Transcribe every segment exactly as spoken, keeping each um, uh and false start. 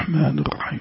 الرحمن الرحيم.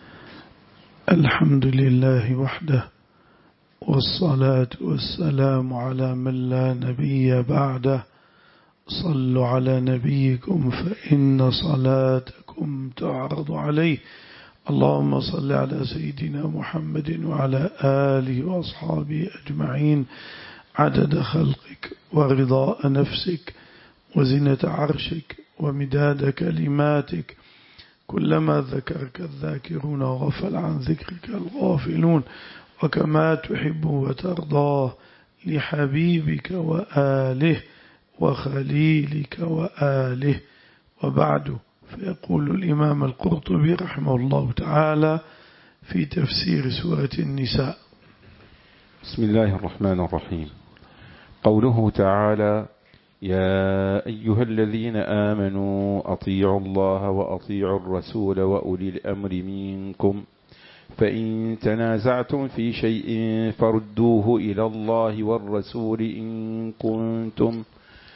الحمد لله وحده، والصلاة والسلام على من لا نبي بعده. صلوا على نبيكم فإن صلاتكم تعرض عليه. اللهم صل على سيدنا محمد وعلى آله وأصحابه أجمعين عدد خلقك ورضاء نفسك وزنة عرشك ومداد كلماتك، كلما ذكرك الذاكرون وغفل عن ذكرك الغافلون، وكما تحب وترضاه لحبيبك وآله وخليلك وآله. وبعد، فيقول الإمام القرطبي رحمه الله تعالى في تفسير سورة النساء: بسم الله الرحمن الرحيم. قوله تعالى: يا أيها الذين آمنوا أطيعوا الله وأطيعوا الرسول وأولي الأمر منكم، فإن تنازعتم في شيء فردوه إلى الله والرسول إن كنتم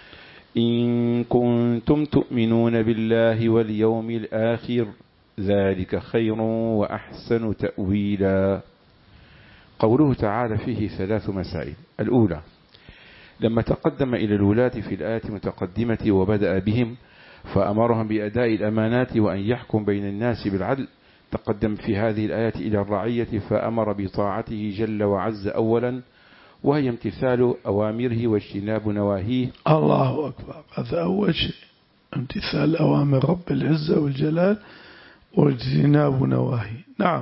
إن كنتم تؤمنون بالله واليوم الآخر، ذلك خير وأحسن تأويلا. قوله تعالى فيه ثلاث مسائل. الأولى: لما تقدم إلى الولاة في الآية المتقدمة وبدأ بهم فأمرهم بأداء الأمانات وأن يحكم بين الناس بالعدل، تقدم في هذه الآية إلى الرعية فأمر بطاعته جل وعز أولا، وهي امتثال أوامره واجتناب نواهيه. الله أكبر. هذا أول شيء، امتثال أوامر رب العزة والجلال واجتناب نواهيه. نعم.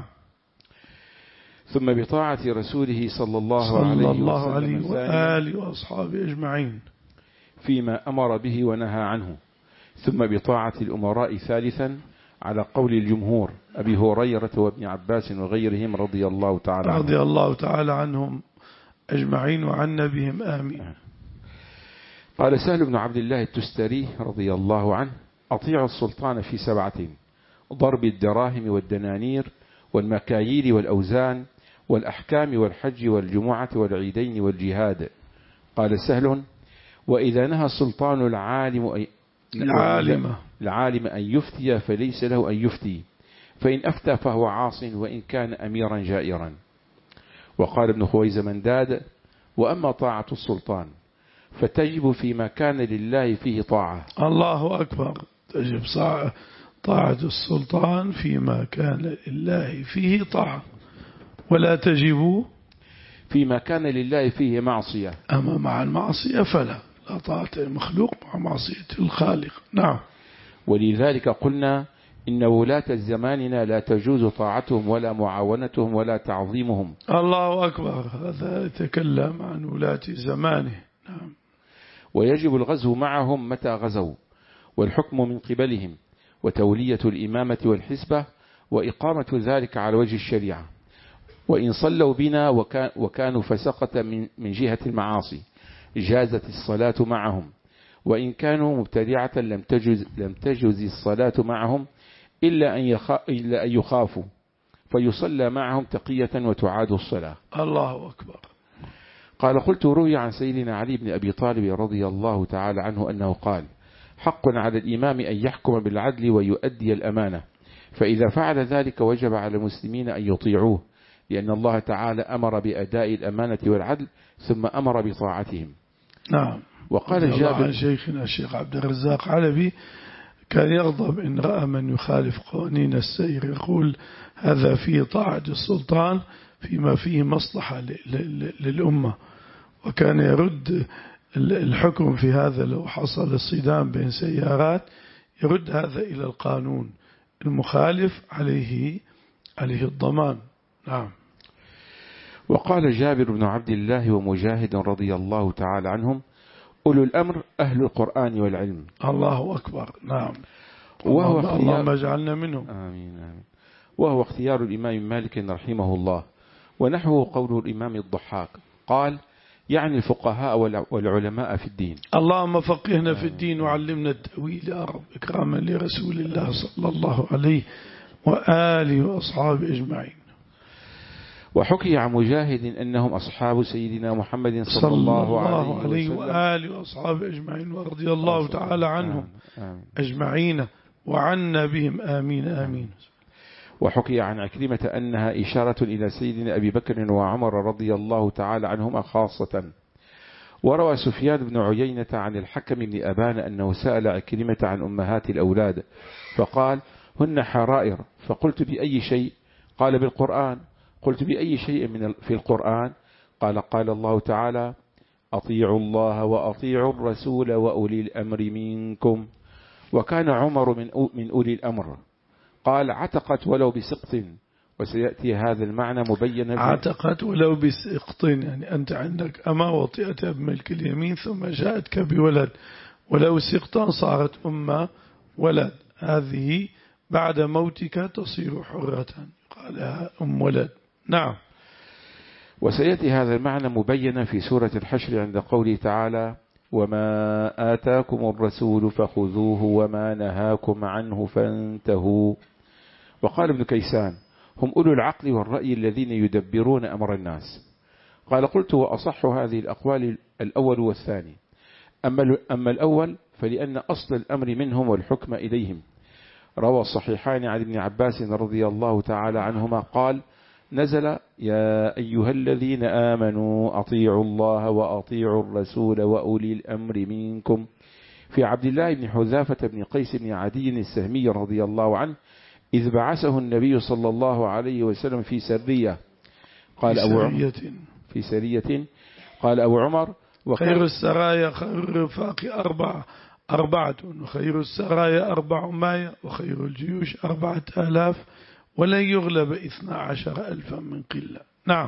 ثم بطاعة رسوله صلى الله صلى عليه, الله عليه وسلم وآله وأصحابه أجمعين فيما أمر به ونهى عنه. ثم بطاعة الأمراء ثالثا على قول الجمهور، أبي هريرة وابن عباس وغيرهم رضي الله تعالى عنهم رضي الله تعالى عنهم أجمعين وعنا بهم آمين. قال سهل بن عبد الله التستري رضي الله عنه: أطيعوا السلطان في سبعة: ضرب الدراهم والدنانير والمكاييل والأوزان والأحكام والحج والجمعة والعيدين والجهاد. قال سهل: وإذا نهى السلطان العالم أي العالم العالم أن يفتي فليس له أن يفتي، فإن أفتى فهو عاص وإن كان أميرا جائرا. وقال ابن خويزمنداد: وأما طاعة السلطان فتجب فيما كان لله فيه طاعة. الله أكبر. تجب طاعة السلطان فيما كان لله فيه طاعة، ولا تجب فيما كان لله فيه معصية. أما مع المعصية فلا لا طاعة المخلوق مع معصية الخالق. نعم. ولذلك قلنا إن ولاة زماننا لا تجوز طاعتهم ولا معاونتهم ولا تعظيمهم. الله أكبر. هذا يتكلم عن ولاة زمانه. نعم. ويجب الغزو معهم متى غزوا، والحكم من قبلهم، وتولية الإمامة والحسبة، وإقامة ذلك على وجه الشريعة. وإن صلوا بنا وكانوا فسقة من جهة المعاصي جازت الصلاة معهم، وإن كانوا مبتدعة لم تجز, لم تجز الصلاة معهم إلا أن, إلا أن يخافوا فيصلى معهم تقية وتعاد الصلاة. الله أكبر. قال: قلت: روي عن سيدنا علي بن أبي طالب رضي الله تعالى عنه أنه قال: حق على الإمام أن يحكم بالعدل ويؤدي الأمانة، فإذا فعل ذلك وجب على المسلمين أن يطيعوه، لأن الله تعالى أمر بأداء الأمانة والعدل ثم أمر بطاعتهم. نعم. وقال جابر عن شيخنا الشيخ عبد الرزاق علبي كان يغضب إن رأى من يخالف قوانين السير، يقول: هذا فيه طاعة السلطان فيما فيه مصلحة للأمة. وكان يرد الحكم في هذا، لو حصل الصدام بين سيارات يرد هذا إلى القانون، المخالف عليه عليه الضمان. نعم. وقال جابر بن عبد الله ومجاهد رضي الله تعالى عنهم: أولو الأمر أهل القرآن والعلم. الله أكبر. نعم. وهو اللهم اجعلنا منهم. آمين آمين. وهو اختيار الإمام مالك رحمه الله، ونحوه قول الإمام الضحاك قال: يعني الفقهاء والعلماء في الدين. اللهم فقهنا في الدين وعلمنا التأويل يا رب، إكراما لرسول الله صلى الله عليه وآله وأصحابه أجمعين. وحكي عن مجاهد أنهم أصحاب سيدنا محمد صلى, صلى الله, الله عليه وسلم وآله وأصحابه أجمعين، ورضي الله تعالى عنهم أجمعين وعنا بهم آمين آمين. وحكي عن عكرمة أنها إشارة إلى سيدنا أبي بكر وعمر رضي الله تعالى عنهما خاصة. وروى سفيان بن عيينة عن الحكم بن أبان أنه سأل عكرمة عن أمهات الأولاد فقال هن حرائر، فقلت بأي شيء؟ قال بالقرآن. قلت بأي شيء من في القرآن؟ قال قال الله تعالى أطيعوا الله وأطيعوا الرسول وأولي الأمر منكم. وكان عمر من من أولي الأمر. قال عتقت ولو بسقط، وسيأتي هذا المعنى مبينا. عتقت ولو بسقط، يعني أنت عندك أما وطئت بملك اليمين ثم جاءتك بولد، ولو سقطا صارت أم ولد، هذه بعد موتك تصير حرة، قالها أم ولد. نعم. وسيأتي هذا المعنى مبينا في سورة الحشر عند قوله تعالى وما آتاكم الرسول فخذوه وما نهاكم عنه فانتهوا. وقال ابن كيسان هم أولو العقل والرأي الذين يدبرون أمر الناس. قال قلت وأصح هذه الأقوال الأول والثاني. أما, أما الأول فلأن أصل الأمر منهم والحكم إليهم. روى الصحيحان عن ابن عباس رضي الله تعالى عنهما قال نزل يا أيها الذين آمنوا أطيعوا الله وأطيعوا الرسول وأولي الأمر منكم في عبد الله بن حذافة بن قيس بن عدي السهمي رضي الله عنه إذ بعثه النبي صلى الله عليه وسلم في سرية. قال أبو عمر في سرية قال أبو عمر خير السرايا خير الرفاق أربعة أربعة وخير السرايا أربع ماية وخير الجيوش أربعة آلاف ولن يغلب اثنا عشر ألفا من قلة. نعم.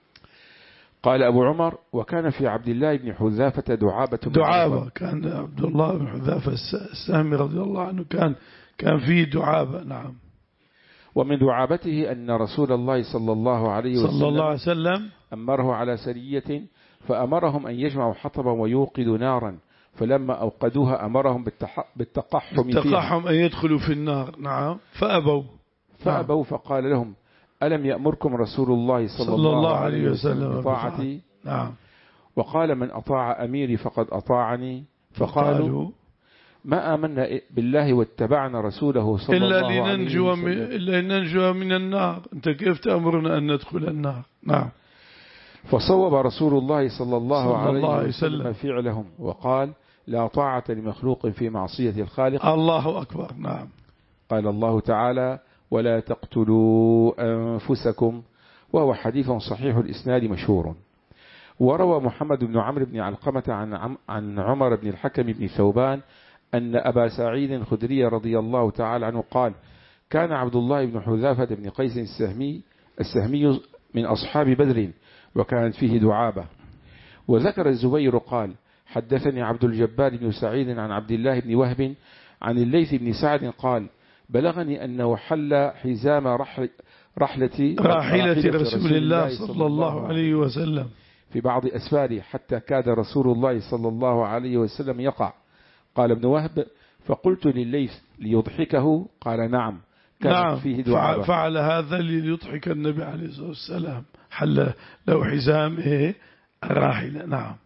قال أبو عمر وكان في عبد الله بن حذافة دعابة دعابة كان عبد الله بن حذافة السهمي رضي الله عنه كان كان فيه دعابة. نعم. ومن دعابته أن رسول الله صلى الله عليه وسلم, صلى الله عليه وسلم أمره على سرية فأمرهم أن يجمعوا حطبا ويوقدوا نارا، فلما أوقدوها أمرهم بالتقحم بالتقحم أن يدخلوا في النار. نعم. فأبوا فأبوا فقال لهم ألم يأمركم رسول الله صلى, صلى الله عليه وسلم بطاعتي؟ نعم. وقال من أطاع أميري فقد أطاعني. فقالوا ما آمنا بالله واتبعنا رسوله صلى إلا الله عليه وسلم إلا أن ننجو من النار، أنت كيف تأمرنا أن ندخل النار؟ نعم. فصوب رسول الله صلى الله صلى عليه الله وسلم وسلم فعلهم وقال لا طاعة لمخلوق في معصية الخالق. الله أكبر. نعم. قال الله تعالى ولا تقتلوا أنفسكم، وهو حديث صحيح الإسناد مشهور. وروى محمد بن عمرو بن علقمة عن عن عمر بن الحكم بن ثوبان أن أبا سعيد الخدري رضي الله تعالى عنه قال كان عبد الله بن حذافة بن قيس السهمي السهمي من أصحاب بدر وكانت فيه دعابة. وذكر الزبير قال حدثني عبد الجبار بن سعيد عن عبد الله بن وهب عن الليث بن سعد قال بلغني أنه حل حزام رحل رحلة راحلة رسول الله صلى الله عليه وسلم في بعض أسفاره حتى كاد رسول الله صلى الله عليه وسلم يقع. قال ابن وهب فقلت لليث ليضحكه قال نعم كانت نعم فيه دعابة. فعل هذا ليضحك النبي عليه الصلاة والسلام، حل له حزام إيه الراحلة. نعم.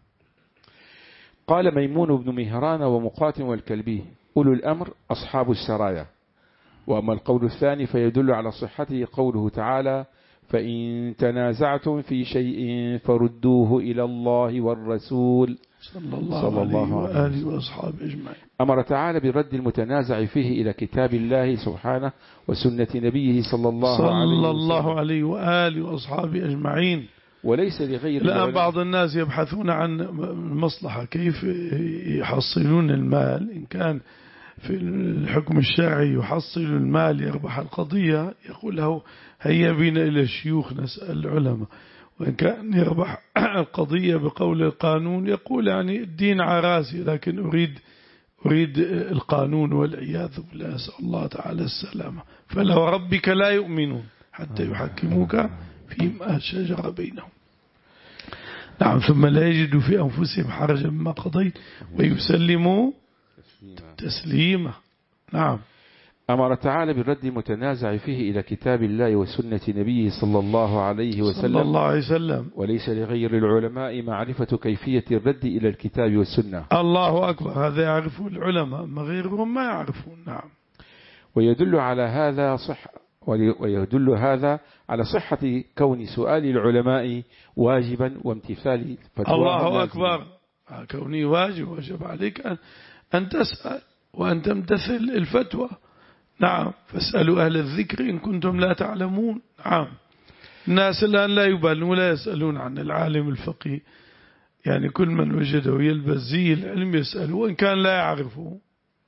قال ميمون بن مهران ومقاتم والكلبي أولو الأمر أصحاب السرايا. وأما القول الثاني فيدل على صحته قوله تعالى فإن تنازعتم في شيء فردوه إلى الله والرسول صلى الله, صلى الله عليه وآله وأصحابه أجمعين. أمر تعالى برد المتنازع فيه إلى كتاب الله سبحانه وسنة نبيه صلى الله صلى عليه صلى الله عليه وآله وأصحابه أجمعين. وليس لغير الآن بعض الناس يبحثون عن المصلحة، كيف يحصلون المال. إن كان في الحكم الشرعي يحصل المال يربح القضية يقول له هيا بنا إلى الشيوخ نسأل العلماء. وإن كان يربح القضية بقول القانون يقول يعني الدين عراسي، لكن أريد أريد القانون والعياذ بالله، نسأل الله تعالى السلامة. فلو ربك لا يؤمنون حتى يحكموك فيما شجر بينهم. نعم. ثم لا يجدوا في أنفسهم حرجا مما قضيت ويسلموا تسليما. نعم. أمر تعالى بالرد المتنازع فيه إلى كتاب الله وسنة نبيه صلى الله عليه وسلم, صلى الله عليه وسلم. وليس لغير العلماء معرفة كيفية الرد إلى الكتاب والسنة. الله أكبر. هذا يعرفه العلماء، ما غيرهم ما يعرفون. نعم. ويدل على هذا صح ويدل هذا على صحة كون سؤال العلماء واجبا وامتثال فتواهم. الله أكبر. كوني واجب، وجب عليك أن, أن تسأل وأن تمتثل الفتوى. نعم، فاسألوا أهل الذكر إن كنتم لا تعلمون. نعم، الناس الآن لا يبالون ولا يسألون عن العالم الفقيه، يعني كل من وجده يلبس زي العلم يسأل وإن كان لا يعرفه،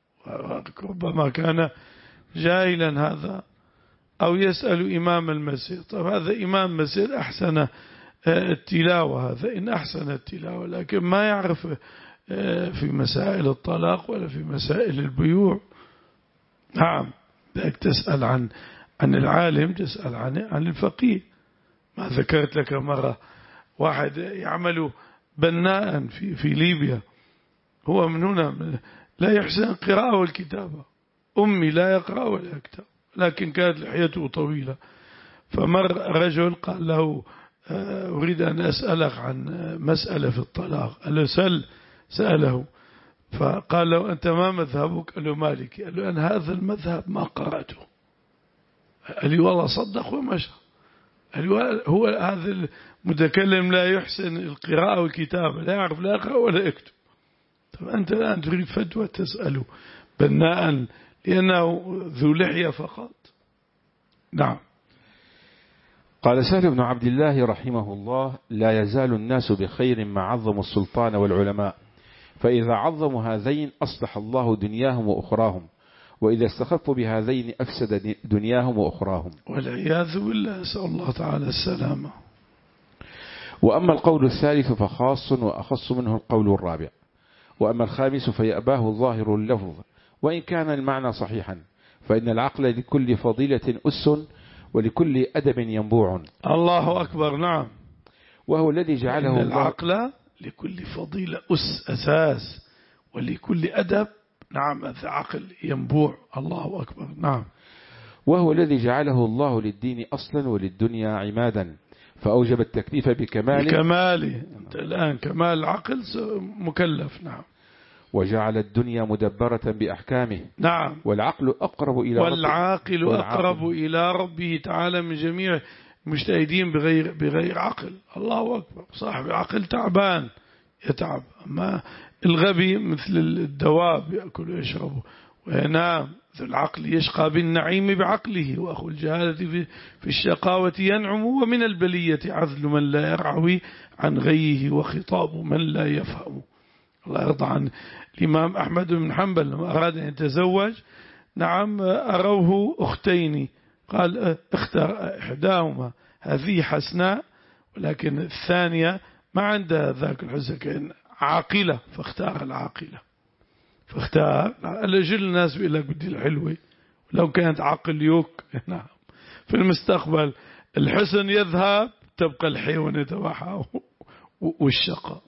ربما كان جاهلا هذا، أو يسأل إمام المسجد. طب هذا إمام مسجد أحسن التلاوة، هذا إن أحسن التلاوة، لكن ما يعرف في مسائل الطلاق ولا في مسائل البيوع. نعم، بدك تسأل عن عن العالم، تسأل عن عن الفقيه. ما ذكرت لك مرة واحد يعمل بناء في في ليبيا، هو من هنا لا يحسن القراءة والكتابة، أمي لا يقرأ ولا يكتب، لكن كانت لحيته طويلة. فمر رجل قال له أريد أن أسألك عن مسألة في الطلاق. قال له سل. سأله فقال له أنت ما مذهبك؟ قال له مالكي. قال له أن هذا المذهب ما قرأته. قال لي والله صدق ومشى. قال له هو هذا المتكلم لا يحسن القراءة والكتابة، لا يعرف لا يقرأ ولا يكتب. طب أنت الآن تريد فتوى تسأله بناء لأنه ذو لحية فقط. نعم. قال سهل بن عبد الله رحمه الله: لا يزال الناس بخير ما عظموا السلطان والعلماء، فإذا عظموا هذين أصلح الله دنياهم وأخراهم، وإذا استخفوا بهذين أفسد دنياهم وأخراهم، والعياذ بالله، نسأل الله تعالى السلامة. وأما القول الثالث فخاص وأخص منه القول الرابع. وأما الخامس فيأباه ظاهر اللفظ وإن كان المعنى صحيحا، فإن العقل لكل فضيلة أس ولكل أدب ينبوع. الله أكبر. نعم. وهو الذي جعله العقل لكل فضيلة أس أساس، ولكل أدب نعم عقل ينبوع. الله أكبر. نعم. وهو الذي جعله الله للدين أصلا وللدنيا عمادا، فأوجب التكليف بكماله بكماله. أنت الآن كمال العقل مكلف. نعم. وجعل الدنيا مدبرة بأحكامه. نعم. والعقل أقرب إلى والعاقل ربه أقرب إلى ربه تعالى من جميع المجتهدين بغير بغير عقل. الله أكبر. صاحب عقل تعبان يتعب، أما الغبي مثل الدواب يأكل ويشرب وينام. ذو العقل يشقى بالنعيم بعقله، وأخو الجهالة في الشقاوة ينعم. ومن البلية عذل من لا يرعوي عن غيه، وخطاب من لا يفهم. الله يرضى عن الإمام أحمد بن حنبل لما أراد أن يتزوج، نعم أروه أختين، قال اختار إحداهما هذه حسناء، ولكن الثانية ما عندها ذاك الحسن، كان عاقلة، فاختار العاقلة. فاختار الأجل الناس بيقول لك بدي الحلوة، ولو كانت عقل يوك. نعم. في المستقبل الحسن يذهب، تبقى الحيوان تبعها والشقاء.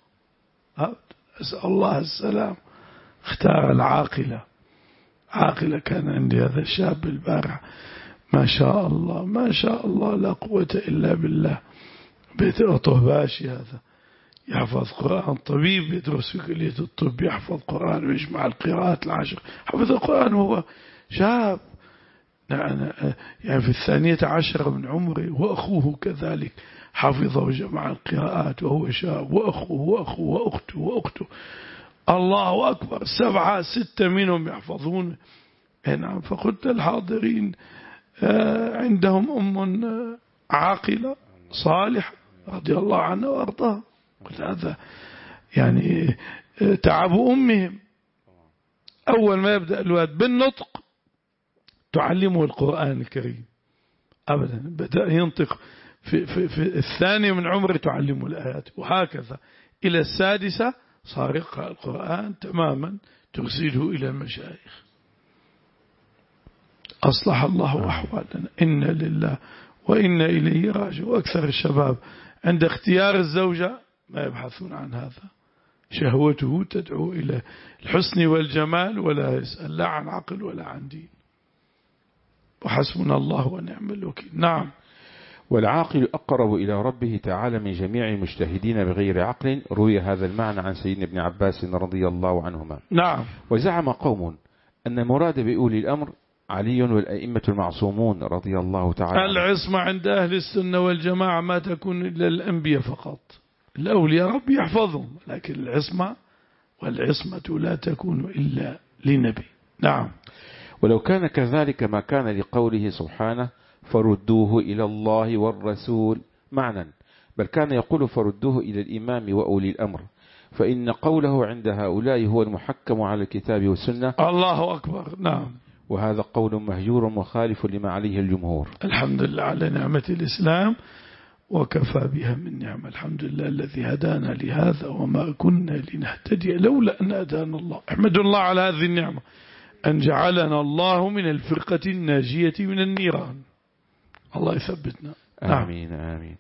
أسأل الله السلام. اختار العاقلة. عاقلة. كان عندي هذا الشاب البارح ما شاء الله ما شاء الله لا قوة إلا بالله، بيت أطهباشي هذا يحفظ قرآن، طبيب يدرس في كلية الطب، يحفظ قرآن ويجمع القراءات العشر، حفظ القرآن وهو شاب يعني في الثانية عشرة من عمره، وأخوه كذلك حفظ وجمع القراءات وهو شاب، وأخوه وأخوه وأخته وأخته. الله أكبر. سبعة ستة منهم يحفظون. نعم. فقلت الحاضرين عندهم أم عاقلة صالحة رضي الله عنها وأرضاها. قلت هذا يعني تعب أمهم. أول ما يبدأ الواد بالنطق تعلمه القرآن الكريم، أبدا بدأ ينطق في, في, في الثاني من عمره تعلمه الآيات، وهكذا إلى السادسة صار يقرأ القرآن تماما، ترسله إلى المشايخ. أصلح الله أحوالنا، إنا لله وإنا إليه راجعون. وأكثر الشباب عند اختيار الزوجة ما يبحثون عن هذا، شهوته تدعو إلى الحسن والجمال، ولا يسأل لا عن عقل ولا عن دين. وحسبنا الله ونعم الوكيل. نعم. والعاقل أقرب إلى ربه تعالى من جميع المجتهدين بغير عقل. روي هذا المعنى عن سيدنا ابن عباس رضي الله عنهما. نعم. وزعم قوم أن المراد بأولي الأمر علي والأئمة المعصومون رضي الله تعالى عنهم. العصمة عند أهل السنة والجماعة ما تكون إلا الأنبياء فقط. الأولياء رب يحفظهم، لكن العصمة والعصمة لا تكون إلا لنبي. نعم. ولو كان كذلك ما كان لقوله سبحانه فردوه إلى الله والرسول معنى، بل كان يقول فردوه إلى الإمام وأولي الأمر، فإن قوله عند هؤلاء هو المحكم على الكتاب والسنة. الله أكبر. نعم. وهذا قول مهجور مخالف لما عليه الجمهور. الحمد لله على نعمة الإسلام وكفى بها من نعمة. الحمد لله الذي هدانا لهذا وما كنا لنهتدي لولا أن هدانا الله. احمد الله على هذه النعمة أن جعلنا الله من الفرقة الناجية من النيران. الله يثبتنا. آمين آمين.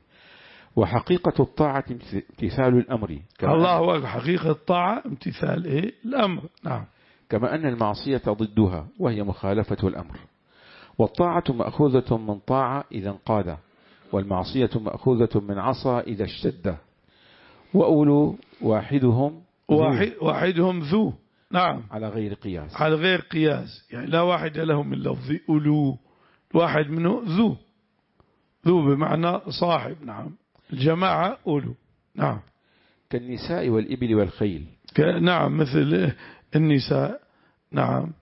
وحقيقة الطاعة امتثال الأمر. الله هو حقيقة الطاعة امتثال إيه؟ الأمر. نعم. كما أن المعصية ضدها وهي مخالفة الأمر. والطاعة مأخوذة من طاعة إذا انقاد، والمعصية مأخوذة من عصى إذا اشتد. وأولو واحدهم واحد واحدهم ذو. نعم. على غير قياس. على غير قياس، يعني لا واحد له من لفظ أولو، واحد منه ذو. ذو بمعنى صاحب. نعم. الجماعة أولو. نعم. كالنساء والإبل والخيل. نعم. مثل النساء. نعم.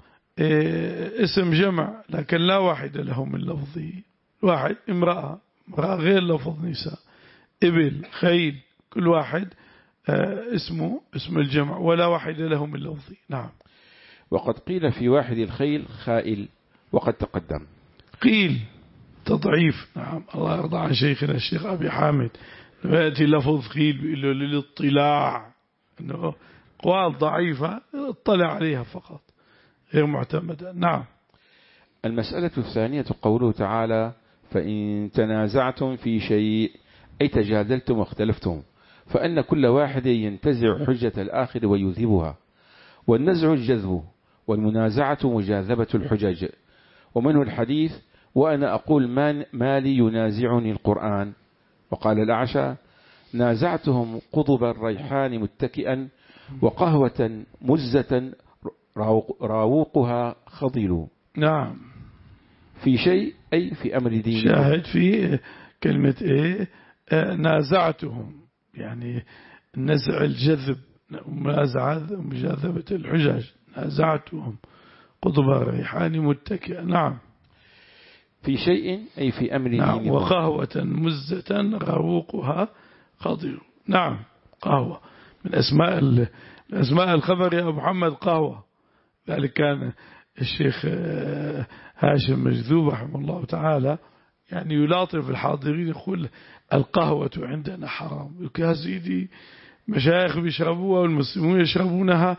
إيه اسم جمع لكن لا واحد له من لفظه. واحد امرأة، امرأة غير لفظ نساء. إبل، خيل، كل واحد آه اسمه اسم الجمع ولا واحد له من لفظه. نعم. وقد قيل في واحد الخيل خائل وقد تقدم. قيل تضعيف. نعم. الله يرضى عن شيخنا الشيخ أبي حامد لما يأتي لفظ خيل بيقول له للاطلاع، أنه قوال ضعيفة اطلع عليها فقط غير معتمدة. نعم. المسألة الثانية قوله تعالى فإن تنازعتم في شيء أي تجادلتم واختلفتم، فأن كل واحد ينتزع حجة الآخر ويذهبها، والنزع الجذب والمنازعة مجاذبة الحجج. ومنه الحديث وأنا أقول ما لي ينازعني القرآن. وقال الأعشى نازعتهم قضب الريحان متكئا وقهوة مزة راوقها خضل. نعم. في شيء أي في أمر دينكم. شاهد في كلمة إيه آه نازعتهم، يعني نزع الجذب ومجاذبة الحجج. نازعتهم قضب الريحان متكئا. نعم. في شيء أي في أمر نعم. دينكم. وقهوة مزة راوقها خضر. نعم. قهوة من أسماء من أسماء الخبر يا أبو محمد قهوة. ذلك كان الشيخ هاشم مجذوب رحمه الله تعالى يعني يلاطف الحاضرين يقول القهوة عندنا حرام. يا سيدي مشايخ بيشربوها والمسلمون يشربونها.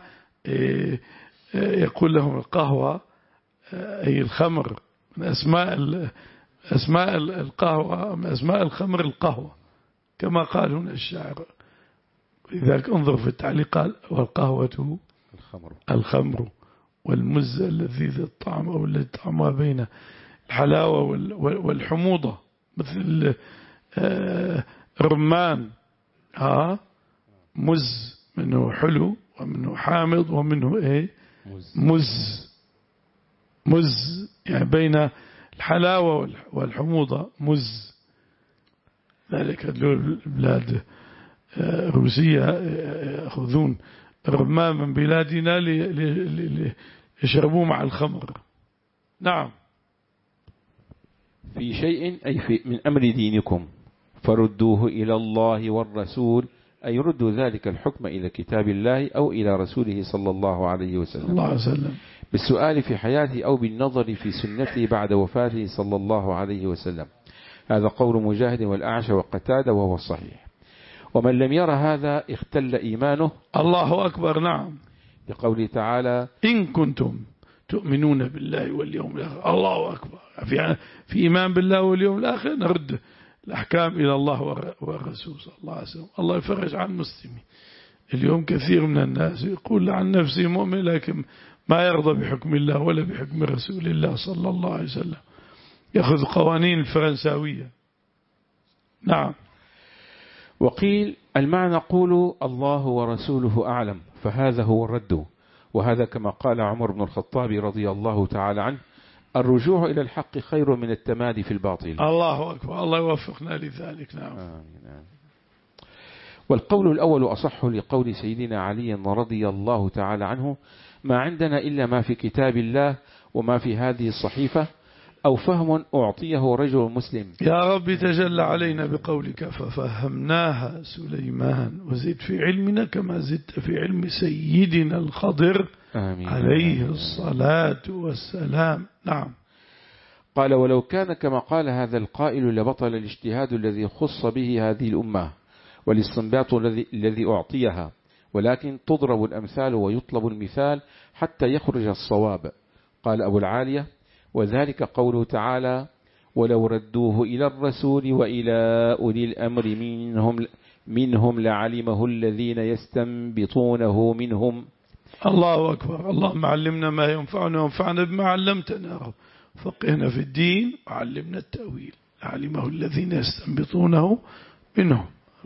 يقول لهم القهوة أي الخمر من أسماء أسماء القهوة من أسماء الخمر القهوة كما قال هنا الشاعر. لذلك انظر في التعليق قال والقهوة الخمر الخمر والمزة اللذيذ الطعم أو الذي طعمها بين الحلاوة والحموضة مثل رمان. ها مز منه حلو ومنه حامض ومنه ايه مز. مز يعني بين الحلاوة والحموضة مز. ذلك البلاد الروسية يأخذون الرمان من بلادنا ليشربوه مع الخمر. نعم. في شيء أي في من أمر دينكم فردوه إلى الله والرسول، أي ردوا ذلك الحكم إلى كتاب الله أو إلى رسوله صلى الله عليه وسلم, الله عليه وسلم. بالسؤال في حياته أو بالنظر في سنته بعد وفاته صلى الله عليه وسلم. هذا قول مجاهد والأعشى وقتادة وهو الصحيح. ومن لم ير هذا اختل إيمانه. الله أكبر. نعم. لقوله تعالى إن كنتم تؤمنون بالله واليوم الآخر. الله أكبر. في, في إيمان بالله واليوم الآخر نرد الأحكام إلى الله والرسول صلى الله عليه وسلم. الله يفرج عن المسلمين. اليوم كثير من الناس يقول عن نفسه مؤمن لكن ما يرضى بحكم الله ولا بحكم رسول الله صلى الله عليه وسلم، يأخذ قوانين الفرنساوية. نعم. وقيل المعنى قولوا الله ورسوله أعلم، فهذا هو الرد. وهذا كما قال عمر بن الخطاب رضي الله تعالى عنه الرجوع إلى الحق خير من التمادي في الباطل. الله أكبر، الله يوفقنا لذلك. نعم. آمين آمين. والقول الأول أصح لقول سيدنا علي رضي الله تعالى عنه: ما عندنا إلا ما في كتاب الله وما في هذه الصحيفة، أو فهم أعطيه رجل مسلم. يا رب تجلى علينا بقولك ففهمناها سليمان وزد في علمنا كما زدت في علم سيدنا الخضر آمين عليه الصلاة والسلام. نعم. قال: ولو كان كما قال هذا القائل لبطل الاجتهاد الذي خص به هذه الأمة والاستنباط الذي الذي أعطيها، ولكن تضرب الأمثال ويطلب المثال حتى يخرج الصواب. قال أبو العالية: وذلك قوله تعالى: ولو ردوه إلى الرسول وإلى أولي الأمر منهم منهم لعلمه الذين يستنبطونه منهم. الله أكبر. اللهم علمنا ما ينفعنا وانفعنا بما علمتنا، فقهنا في الدين وعلمنا التأويل. علمه الذين يستنبطونه منهم،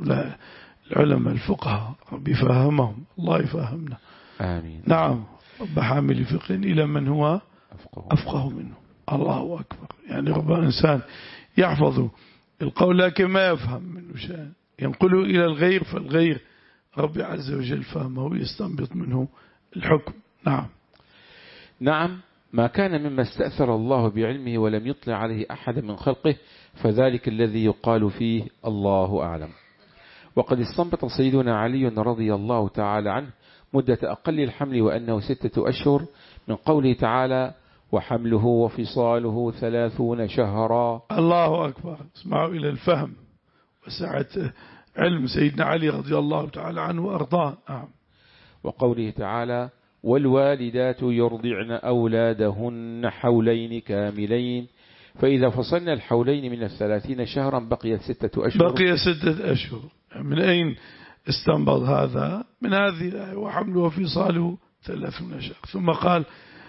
العلماء الفقهاء ربي فهمهم، الله يفهمنا. آمين. نعم. رب حامل فقه إلى من هو أفقه منه. الله أكبر. يعني رب إنسان يحفظ القول لكن ما يفهم منه شيء، ينقله إلى الغير، فالغير ربي عز وجل فهمه ويستنبط منه الحكم. نعم. نعم. ما كان مما استأثر الله بعلمه ولم يطلع عليه أحد من خلقه، فذلك الذي يقال فيه الله أعلم. وقد استنبط سيدنا علي رضي الله تعالى عنه مدة أقل الحمل وأنه ستة أشهر من قوله تعالى: وحمله وفصاله ثلاثون شهرا. الله أكبر. اسمعوا إلى الفهم وسعة علم سيدنا علي رضي الله تعالى عنه وأرضاه. نعم. وقوله تعالى: والوالدات يرضعن أولادهن حولين كاملين، فإذا فصلنا الحولين من الثلاثين شهرا بقيت ستة أشهر. بقي ستة أشهر. من أين استنبط هذا؟ من هذه الآية: وحمله وفصاله ثلاثون شهر. ثم قال: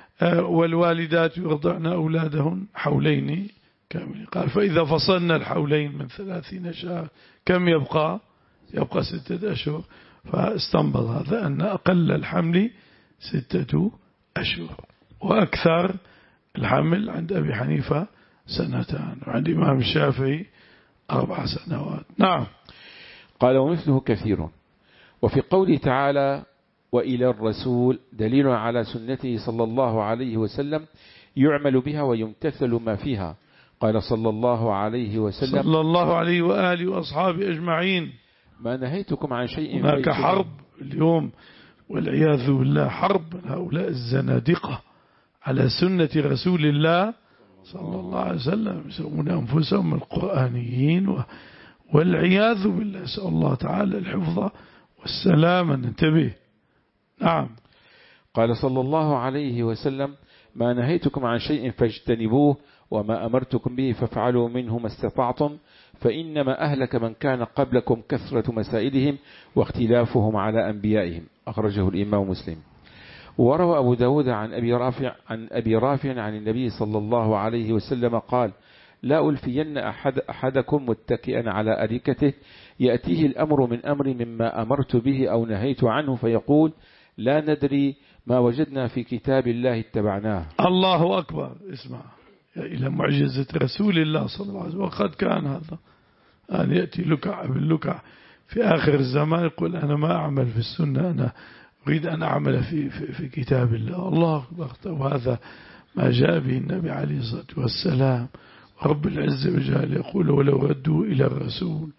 والوالدات يرضعن أولادهن حولين كاملين. قال: فإذا فصلنا الحولين من ثلاثين شهر كم يبقى؟ يبقى ستة أشهر. فاستنبط هذا أن أقل الحمل ستة أشهر، وأكثر الحمل عند أبي حنيفة سنتان، وعند إمام الشافعي أربع سنوات. نعم. قال: ومثله كثير. وفي قوله تعالى: وإلى الرسول دليل على سنته صلى الله عليه وسلم يعمل بها ويمتثل ما فيها. قال صلى الله عليه وسلم: صلى الله عليه وآله وأصحابه أجمعين: ما نهيتكم عن شيء. هناك حرب اليوم والعياذ بالله، حرب هؤلاء الزنادقة على سنة رسول الله صلى الله عليه وسلم، يسمون أنفسهم القرآنيين، والعياذ بالله. نسأل الله تعالى الحفظ والسلامة. ننتبه. نعم. قال صلى الله عليه وسلم: ما نهيتكم عن شيء فاجتنبوه وما أمرتكم به فافعلوا منه ما استطعتم، فإنما أهلك من كان قبلكم كثرة مسائلهم واختلافهم على أنبيائهم. أخرجه الإمام مسلم. وروى أبو داود عن أبي رافع عن أبي رافع عن النبي صلى الله عليه وسلم قال: لا ألفين أحد أحدكم متكئا على أريكته يأتيه الأمر من أمر مما أمرت به أو نهيت عنه فيقول: لا ندري ما وجدنا في كتاب الله اتبعناه. الله أكبر. اسمع إلى معجزة رسول الله صلى الله عليه وسلم. وقد كان هذا أن يأتي لكع باللكع في آخر الزمان يقول: أنا ما أعمل في السنة، أنا أريد أن أعمل في, في, في كتاب الله. الله أكبر. وهذا ما جاء به النبي عليه الصلاة والسلام. رب العزة وجل يقول: ولو ردوا إلى الرسول.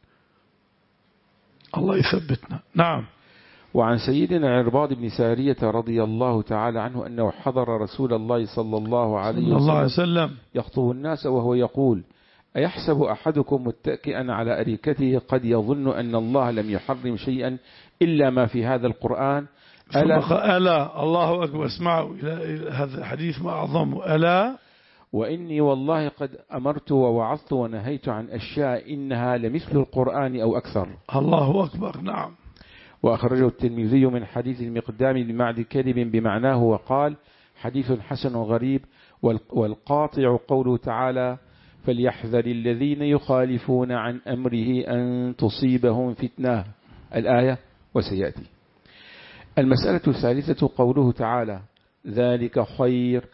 الله يثبتنا. نعم. وعن سيدنا عرباض بن سارية رضي الله تعالى عنه أنه حضر رسول الله صلى الله عليه وسلم, وسلم يخطب الناس وهو يقول: أيحسب أحدكم متكئا على أريكته قد يظن أن الله لم يحرم شيئا إلا ما في هذا القرآن؟ ألا, ألا الله أكبر. اسمعوا إلى هذا الحديث ما أعظمه. ألا وإني والله قد أمرت ووعظت ونهيت عن أشياء إنها لمثل القرآن أو أكثر. الله أكبر. نعم. وأخرجه الترمذي من حديث المقدام بن معد كذب بمعناه وقال: حديث حسن غريب. والقاطع قوله تعالى: فليحذر الذين يخالفون عن أمره أن تصيبهم فتنة. الآية وسيأتي. المسألة الثالثة قوله تعالى: ذلك خير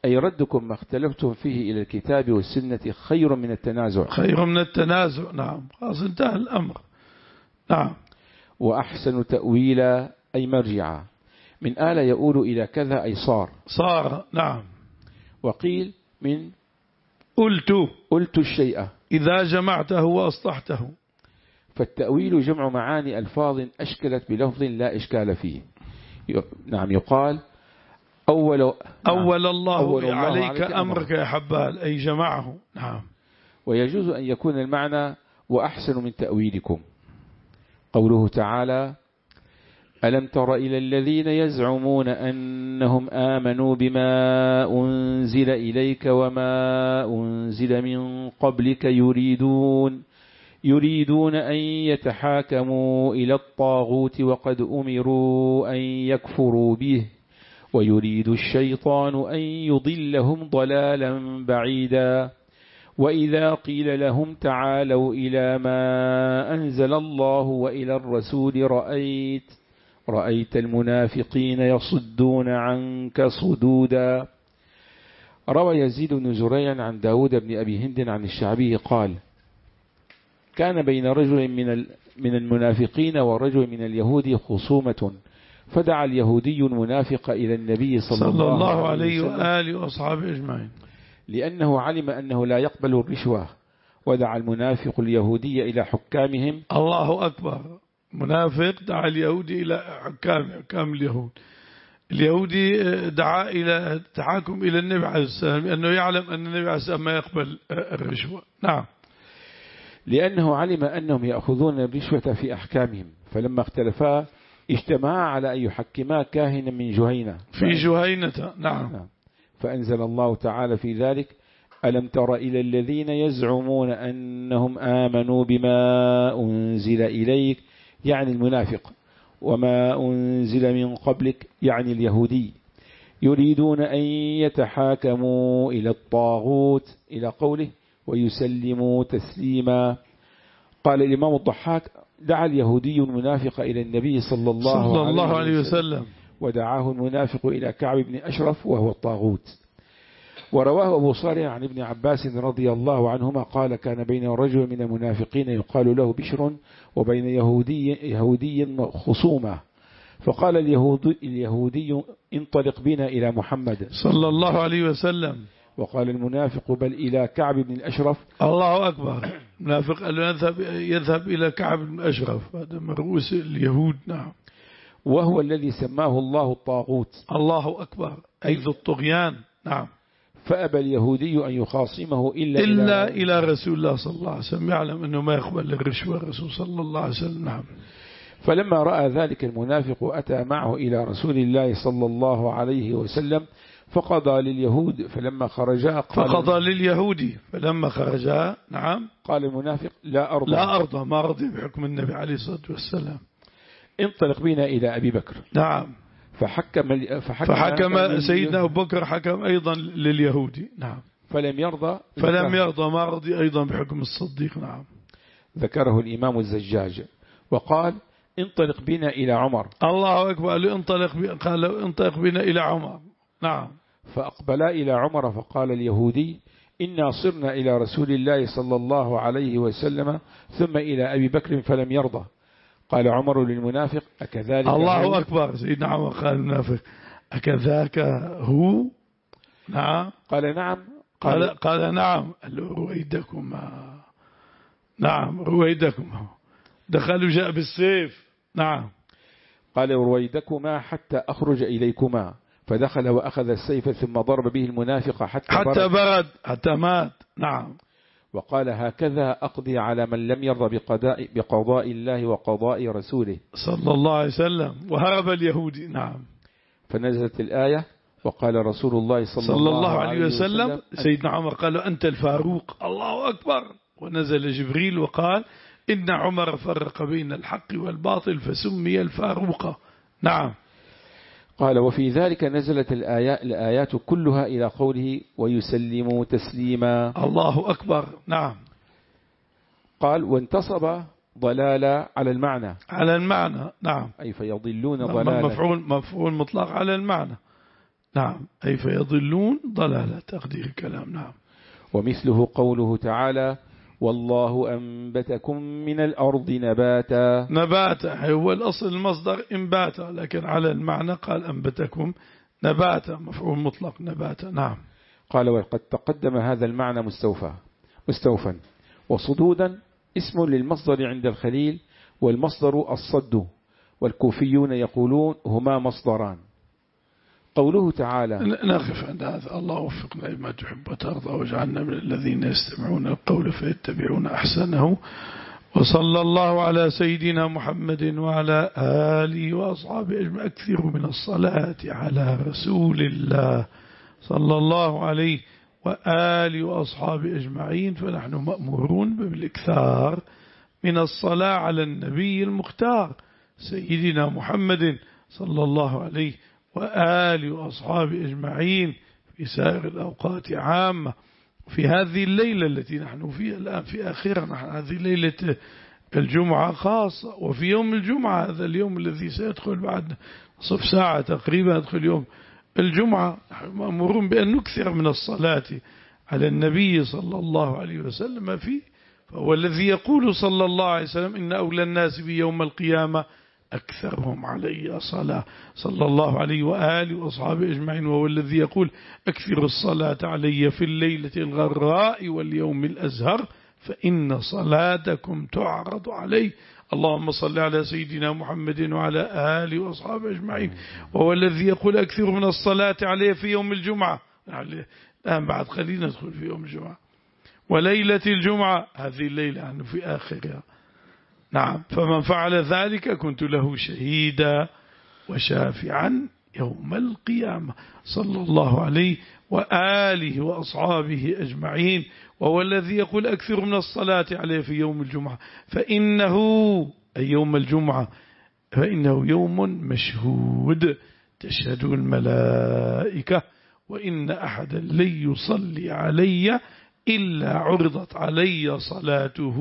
أي ردكم ما اختلفتم فيه إلى الكتاب والسنة خير من التنازع خير من التنازع. نعم، خلاص انتهى الأمر. نعم. وأحسن تأويلا أي مرجعا، من آل يؤول إلى كذا أي صار صار. نعم. وقيل من قلت قلت الشيء إذا جمعته وأصلحته. فالتأويل جمع معاني ألفاظ أشكلت بلفظ لا إشكال فيه. نعم، يقال أول أول الله, أول الله عليك, عليك أمرك يا حبال، أي جمعه. نعم. ويجوز أن يكون المعنى وأحسن من تأويلكم. قوله تعالى: ألم تر إلى الذين يزعمون أنهم آمنوا بما أنزل إليك وما أنزل من قبلك يريدون يريدون أن يتحاكموا إلى الطاغوت وقد أمروا أن يكفروا به ويريد الشيطان أن يضلهم ضلالا بعيدا. وإذا قيل لهم تعالوا إلى ما أنزل الله وإلى الرسول رأيت رأيت المنافقين يصدون عنك صدودا. روى يزيد بن زريع عن داود بن أبي هند عن الشعبي قال: كان بين رجل من من المنافقين ورجل من اليهود خصومة، فدعا اليهودي المنافق إلى النبي صلى, صلى الله, الله عليه وسلم وآله وأصحابه أجمعين، لأنه علم أنه لا يقبل الرشوة. ودعا المنافق اليهودي إلى حكامهم. الله أكبر. منافق دعا اليهودي إلى حكام حكام اليهود. اليهودي دعا إلى التحاكم إلى النبي عليه السلام، لأنه يعلم أن النبي عليه السلام ما يقبل الرشوة. نعم. لأنه علم أنهم يأخذون الرشوة في أحكامهم، فلما اختلفا اجتمعا على أن يحكما كاهنا من جهينة في جهينة. نعم. فأنزل الله تعالى في ذلك: ألم تر إلى الذين يزعمون أنهم آمنوا بما أنزل إليك، يعني المنافق، وما أنزل من قبلك، يعني اليهودي، يريدون أن يتحاكموا إلى الطاغوت، إلى قوله ويسلموا تسليما. قال الإمام الضحاك: دعا اليهودي المنافق إلى النبي صلى الله, صلى الله عليه, عليه وسلم, وسلم ودعاه المنافق إلى كعب بن أشرف وهو الطاغوت. ورواه أبو صالح عن ابن عباس رضي الله عنهما قال: كان بين رجل من المنافقين يقال له بشر وبين يهودي, يهودي خصومة، فقال اليهودي, اليهودي انطلق بنا إلى محمد صلى الله عليه وسلم، وقال المنافق بل إلى كعب بن الأشرف. الله أكبر. المنافق قال له يذهب, يذهب إلى كعب بن الأشرف، هذا من رؤوس اليهود. نعم. وهو الذي سماه الله الطاغوت. الله أكبر، أي ذو الطغيان. نعم. فأبى اليهودي أن يخاصمه إلا, إلا إلى, إلى رسول الله صلى الله عليه وسلم، يعلم أنه ما يقبل الرشوة الرسول صلى الله عليه وسلم. نعم. فلما رأى ذلك المنافق أتى معه إلى رسول الله صلى الله عليه وسلم فقضى لليهود فلما خرجا قال فقضى لليهودي فلما خرجا. نعم. قال المنافق: لا أرضى لا أرضى، ما رضي بحكم النبي عليه الصلاة والسلام. انطلق بنا إلى أبي بكر. نعم. فحكم, فحكم, فحكم سيدنا أبو بكر، حكم أيضا لليهودي. نعم. فلم يرضى فلم يرضى ما رضي أيضا بحكم الصديق. نعم. ذكره الإمام الزجاج وقال: انطلق بنا إلى عمر. الله أكبر. قال انطلق بنا, قال انطلق بنا إلى عمر. نعم. فأقبلا إلى عمر فقال اليهودي: إنا صرنا إلى رسول الله صلى الله عليه وسلم ثم إلى أبي بكر فلم يرضى. قال عمر للمنافق: أكذلك؟ الله أكبر. سيدنا عمر قال المنافق: أكذاك هو؟ نعم. قال نعم. قال, قال نعم. قال رويدكما. نعم رويدكما. دخلوا جاء بالسيف. نعم. قال رويدكما حتى أخرج إليكما، فدخل وأخذ السيف ثم ضرب به المنافق حتى, حتى برد, برد حتى مات. نعم. وقال: هكذا أقضي على من لم يرضى بقضاء, بقضاء الله وقضاء رسوله صلى الله عليه وسلم. وهرب اليهودي. نعم. فنزلت الآية: وقال رسول الله صلى, صلى الله عليه وسلم, وسلم سيدنا عمر قال له: أنت الفاروق. الله أكبر. ونزل جبريل وقال: إن عمر فرق بين الحق والباطل فسمي الفاروق. نعم. قال: وفي ذلك نزلت الآيات, الآيات كلها إلى قوله ويسلموا تسليما. الله أكبر. نعم. قال: وانتصب ضلالا على المعنى. على المعنى. نعم. أي فيضلون ضلالا. مفعول, مفعول مطلق على المعنى. نعم، أي فيضلون ضلالة تقدير الكلام. نعم. ومثله قوله تعالى والله أنبتكم من الأرض نباتا. نباتا هو الأصل المصدر إنباتا، لكن على المعنى قال أنبتكم نباتا، مفعول مطلق نباتا. نعم. قال وقد تقدم هذا المعنى مستوفى مستوفا. وصدودا اسم للمصدر عند الخليل، والمصدر الصد، والكوفيون يقولون هما مصدران. قوله تعالى نقف عند هذا. الله وفقنا لما تحب وترضى، واجعلنا من الذين يستمعون القول فيتبعون أحسنه. وصلى الله على سيدنا محمد وعلى آله وأصحابه أجمعين. أكثروا من الصلاة على رسول الله صلى الله عليه وآله وأصحابه أجمعين، فنحن مأمورون بالإكثار من الصلاة على النبي المختار سيدنا محمد صلى الله عليه وآله وأصحابه أجمعين في سائر الأوقات عامة. في هذه الليلة التي نحن فيها الآن في آخرها، نحن هذه ليلة الجمعة خاصة، وفي يوم الجمعة هذا اليوم الذي سيدخل بعد نصف ساعة تقريبا يدخل يوم الجمعة، مأمورون بأن نكثر من الصلاة على النبي صلى الله عليه وسلم فيه. فهو الذي يقول صلى الله عليه وسلم إن أولى الناس بي يوم القيامة أكثرهم علي صلاة صلى الله عليه وآله وأصحابه أجمعين. وهو الذي يقول أكثر الصلاة علي في الليلة الغراء واليوم الأزهر فإن صلاتكم تعرض علي. اللهم صل على سيدنا محمد وعلى آله وأصحابه أجمعين. وهو الذي يقول أكثر من الصلاة عليه في يوم الجمعة، الآن بعد قليل ندخل في يوم الجمعة وليلة الجمعة، هذه الليلة يعني في آخرها. نعم. فمن فعل ذلك كنت له شهيدا وشافعا يوم القيامة صلى الله عليه وآله وأصحابه أجمعين. وهو الذي يقول أكثر من الصلاة عليه في يوم الجمعة فإنه أي يوم الجمعة فإنه يوم مشهود تشهد الملائكة، وإن أحدا لن يصلي علي إلا عرضت علي صلاته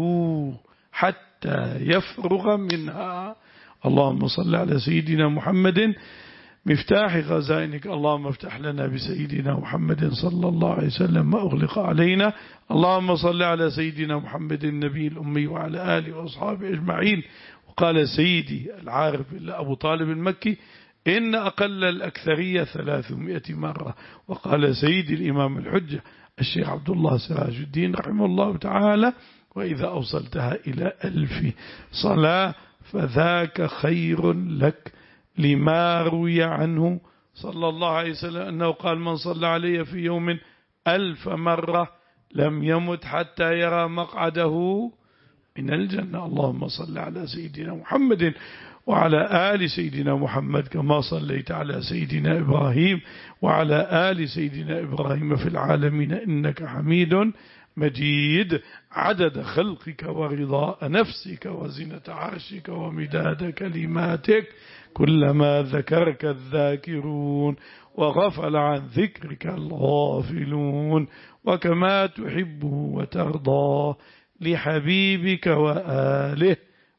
حتى يفرغ منها. اللهم صل على سيدنا محمد مفتاح خزائنك. اللهم افتح لنا بسيدنا محمد صلى الله عليه وسلم ما أغلق علينا. اللهم صل على سيدنا محمد النبي الأمي وعلى آله وأصحابه أجمعين. وقال سيدي العارف بالله أبو طالب المكي إن أقل الأكثرية ثلاثمائة مرة. وقال سيدي الإمام الحجة الشيخ عبد الله سراج الدين رحمه الله تعالى وإذا أوصلتها إلى ألف صلاة فذاك خير لك، لما روي عنه صلى الله عليه وسلم أنه قال من صلى علي في يوم ألف مرة لم يمت حتى يرى مقعده من الجنة. اللهم صل على سيدنا محمد وعلى آل سيدنا محمد كما صليت على سيدنا إبراهيم وعلى آل سيدنا إبراهيم في العالمين إنك حميد مجيد، عدد خلقك ورضاء نفسك وزنة عرشك ومداد كلماتك، كلما ذكرك الذاكرون وغفل عن ذكرك الغافلون، وكما تحبه وترضى لحبيبك وآله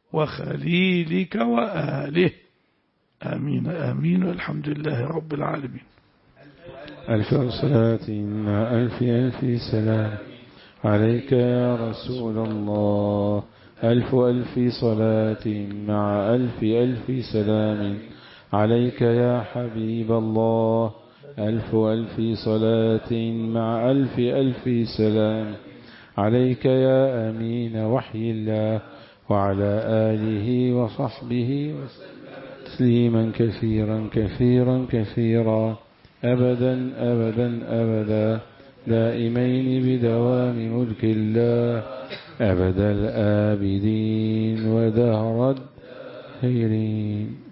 وخليلك وآله. آمين آمين والحمد لله رب العالمين. ألف صلاة ألف ألف سلام عليك يا رسول الله، ألف ألف صلاة مع ألف ألف سلام عليك يا حبيب الله، ألف ألف صلاة مع ألف ألف سلام عليك يا أمين وحي الله وعلى آله وصحبه تسليما كثيرا كثيرا كثيرا أبدا أبدا أبدا دائمين بدوام ملك الله أبد الآبدين ودهر الداهرين.